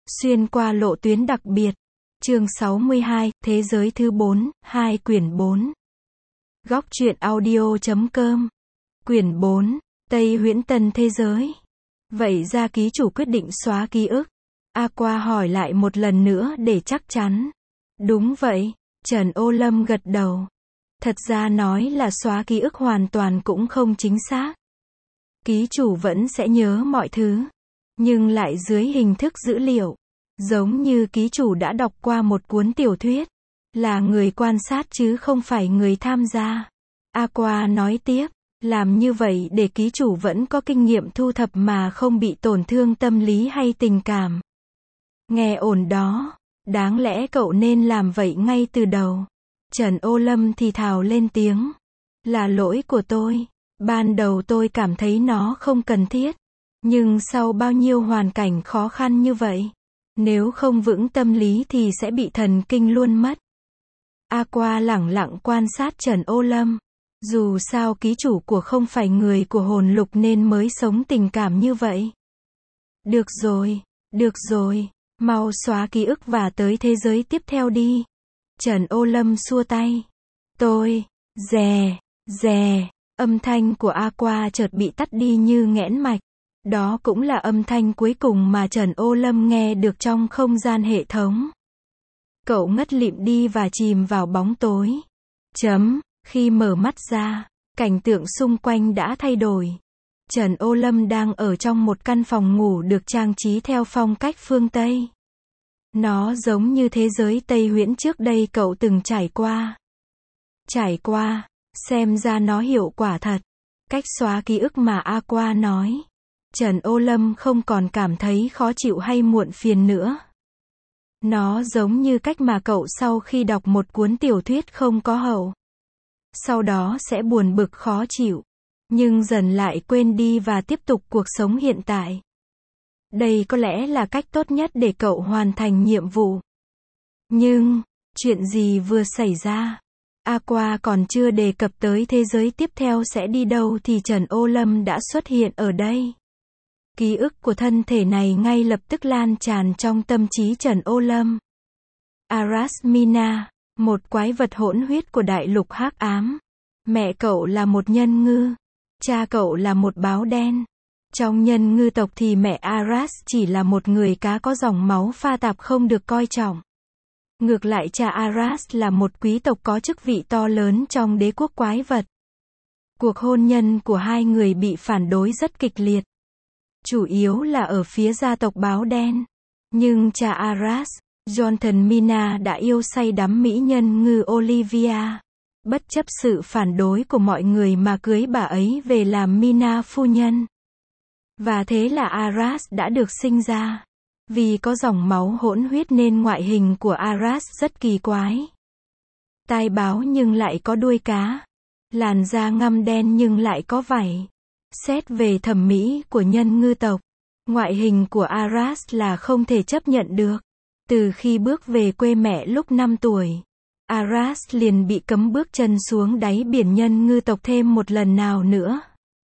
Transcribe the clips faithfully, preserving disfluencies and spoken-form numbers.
Xuyên qua lộ tuyến đặc biệt. Chương sáu mươi hai, Thế giới thứ bốn, hai quyển bốn. Góc truyện audio chấm com. Quyển bốn, Tây Huyễn Tân Thế Giới. Vậy ra ký chủ quyết định xóa ký ức? Aqua hỏi lại một lần nữa để chắc chắn. Đúng vậy, Trần Ô Lâm gật đầu. Thật ra nói là xóa ký ức hoàn toàn cũng không chính xác. Ký chủ vẫn sẽ nhớ mọi thứ, nhưng lại dưới hình thức dữ liệu. Giống như ký chủ đã đọc qua một cuốn tiểu thuyết, là người quan sát chứ không phải người tham gia. Aqua nói tiếp, làm như vậy để ký chủ vẫn có kinh nghiệm thu thập mà không bị tổn thương tâm lý hay tình cảm. Nghe ổn đó, đáng lẽ cậu nên làm vậy ngay từ đầu. Trần Ô Lâm thì thào lên tiếng. Là lỗi của tôi. Ban đầu tôi cảm thấy nó không cần thiết. Nhưng sau bao nhiêu hoàn cảnh khó khăn như vậy, nếu không vững tâm lý thì sẽ bị thần kinh luôn mất. Aqua lẳng lặng quan sát Trần Ô Lâm. Dù sao ký chủ của không phải người của hồn lục nên mới sống tình cảm như vậy. Được rồi, được rồi, mau xóa ký ức và tới thế giới tiếp theo đi. Trần Ô Lâm xua tay. Tôi, dè, dè, âm thanh của Aqua chợt bị tắt đi như nghẽn mạch. Đó cũng là âm thanh cuối cùng mà Trần Ô Lâm nghe được trong không gian hệ thống. Cậu ngất lịm đi và chìm vào bóng tối. Chấm, khi mở mắt ra, cảnh tượng xung quanh đã thay đổi. Trần Ô Lâm đang ở trong một căn phòng ngủ được trang trí theo phong cách phương Tây. Nó giống như thế giới Tây Huyễn trước đây cậu từng trải qua. Trải qua, xem ra nó hiệu quả thật. Cách xóa ký ức mà Aqua nói. Trần Ô Lâm không còn cảm thấy khó chịu hay muộn phiền nữa. Nó giống như cách mà cậu sau khi đọc một cuốn tiểu thuyết không có hậu, sau đó sẽ buồn bực khó chịu, nhưng dần lại quên đi và tiếp tục cuộc sống hiện tại. Đây có lẽ là cách tốt nhất để cậu hoàn thành nhiệm vụ. Nhưng, chuyện gì vừa xảy ra? Aqua còn chưa đề cập tới thế giới tiếp theo sẽ đi đâu thì Trần Ô Lâm đã xuất hiện ở đây. Ký ức của thân thể này ngay lập tức lan tràn trong tâm trí Trần Ô Lâm. Arasmina, một quái vật hỗn huyết của đại lục hắc ám. Mẹ cậu là một nhân ngư. Cha cậu là một báo đen. Trong nhân ngư tộc thì mẹ Aras chỉ là một người cá có dòng máu pha tạp không được coi trọng. Ngược lại cha Aras là một quý tộc có chức vị to lớn trong đế quốc quái vật. Cuộc hôn nhân của hai người bị phản đối rất kịch liệt. Chủ yếu là ở phía gia tộc báo đen. Nhưng cha Aras, Jonathan Mina đã yêu say đắm mỹ nhân ngư Olivia. Bất chấp sự phản đối của mọi người mà cưới bà ấy về làm Mina phu nhân. Và thế là Aras đã được sinh ra. Vì có dòng máu hỗn huyết nên ngoại hình của Aras rất kỳ quái. Tai báo nhưng lại có đuôi cá. Làn da ngăm đen nhưng lại có vảy. Xét về thẩm mỹ của nhân ngư tộc, ngoại hình của Aras là không thể chấp nhận được. Từ khi bước về quê mẹ lúc năm tuổi, Aras liền bị cấm bước chân xuống đáy biển nhân ngư tộc thêm một lần nào nữa.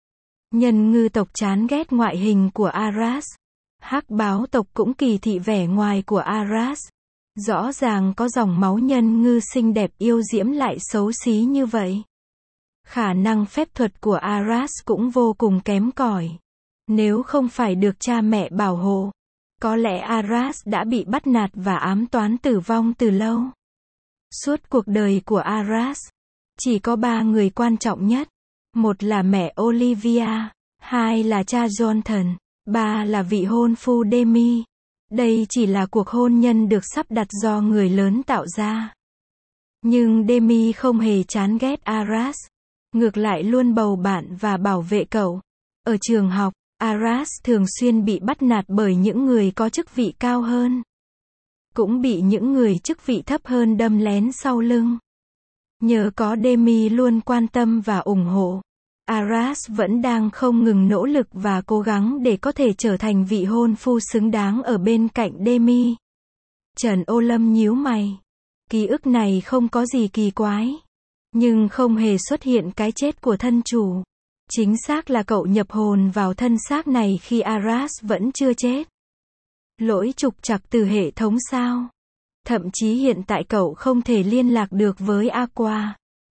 Nhân ngư tộc chán ghét ngoại hình của Aras. Hắc báo tộc cũng kỳ thị vẻ ngoài của Aras. Rõ ràng có dòng máu nhân ngư xinh đẹp yêu diễm lại xấu xí như vậy. Khả năng phép thuật của Aras cũng vô cùng kém cỏi. Nếu không phải được cha mẹ bảo hộ, có lẽ Aras đã bị bắt nạt và ám toán tử vong từ lâu. Suốt cuộc đời của Aras, chỉ có ba người quan trọng nhất. Một là mẹ Olivia, hai là cha Jonathan, ba là vị hôn phu Demi. Đây chỉ là cuộc hôn nhân được sắp đặt do người lớn tạo ra. Nhưng Demi không hề chán ghét Aras. Ngược lại luôn bầu bạn và bảo vệ cậu. Ở trường học, Aras thường xuyên bị bắt nạt bởi những người có chức vị cao hơn. Cũng bị những người chức vị thấp hơn đâm lén sau lưng. Nhờ có Demi luôn quan tâm và ủng hộ, Aras vẫn đang không ngừng nỗ lực và cố gắng để có thể trở thành vị hôn phu xứng đáng ở bên cạnh Demi. Trần Ô Lâm nhíu mày. Ký ức này không có gì kỳ quái. Nhưng không hề xuất hiện cái chết của thân chủ. Chính xác là cậu nhập hồn vào thân xác này khi Aras vẫn chưa chết. Lỗi trục trặc từ hệ thống sao? Thậm chí hiện tại cậu không thể liên lạc được với Aqua.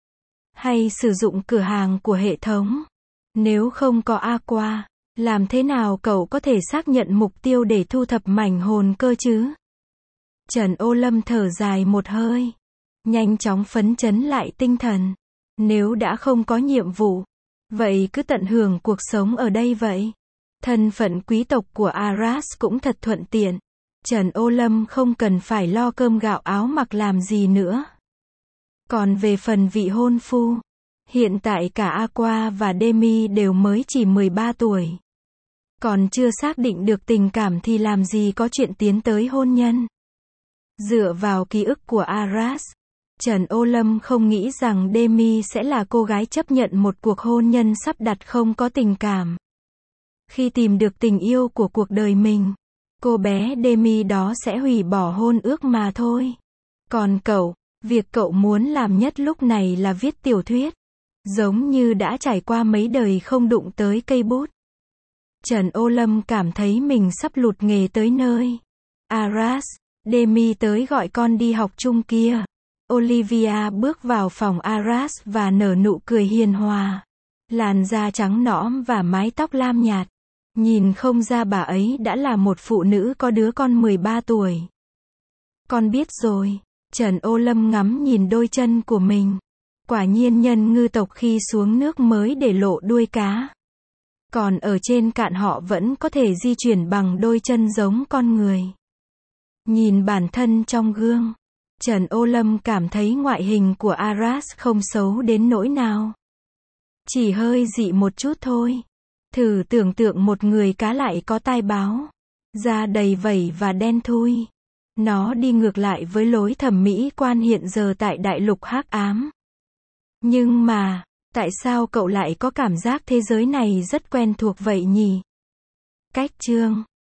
Hay sử dụng cửa hàng của hệ thống. Nếu không có Aqua, làm thế nào cậu có thể xác nhận mục tiêu để thu thập mảnh hồn cơ chứ? Trần Ô Lâm thở dài một hơi. Nhanh chóng phấn chấn lại tinh thần. Nếu đã không có nhiệm vụ, vậy cứ tận hưởng cuộc sống ở đây vậy. Thân phận quý tộc của Aras cũng thật thuận tiện. Trần Ô Lâm không cần phải lo cơm gạo áo mặc làm gì nữa. Còn về phần vị hôn phu, hiện tại cả Aqua và Demi đều mới chỉ mười ba tuổi. Còn chưa xác định được tình cảm thì làm gì có chuyện tiến tới hôn nhân. Dựa vào ký ức của Aras, Trần Ô Lâm không nghĩ rằng Demi sẽ là cô gái chấp nhận một cuộc hôn nhân sắp đặt không có tình cảm. Khi tìm được tình yêu của cuộc đời mình, cô bé Demi đó sẽ hủy bỏ hôn ước mà thôi. Còn cậu, việc cậu muốn làm nhất lúc này là viết tiểu thuyết. Giống như đã trải qua mấy đời không đụng tới cây bút. Trần Ô Lâm cảm thấy mình sắp lụt nghề tới nơi. Aras, Demi tới gọi con đi học chung kia. Olivia bước vào phòng Aras và nở nụ cười hiền hòa. Làn da trắng nõm và mái tóc lam nhạt. Nhìn không ra bà ấy đã là một phụ nữ có đứa con mười ba tuổi. Con biết rồi. Trần Ô Lâm ngắm nhìn đôi chân của mình. Quả nhiên nhân ngư tộc khi xuống nước mới để lộ đuôi cá. Còn ở trên cạn họ vẫn có thể di chuyển bằng đôi chân giống con người. Nhìn bản thân trong gương, Trần Ô Lâm cảm thấy ngoại hình của Aras không xấu đến nỗi nào. Chỉ hơi dị một chút thôi. Thử tưởng tượng một người cá lại có tai báo, da đầy vẩy và đen thui. Nó đi ngược lại với lối thẩm mỹ quan hiện giờ tại đại lục hắc ám. Nhưng mà, tại sao cậu lại có cảm giác thế giới này rất quen thuộc vậy nhỉ? Cách chương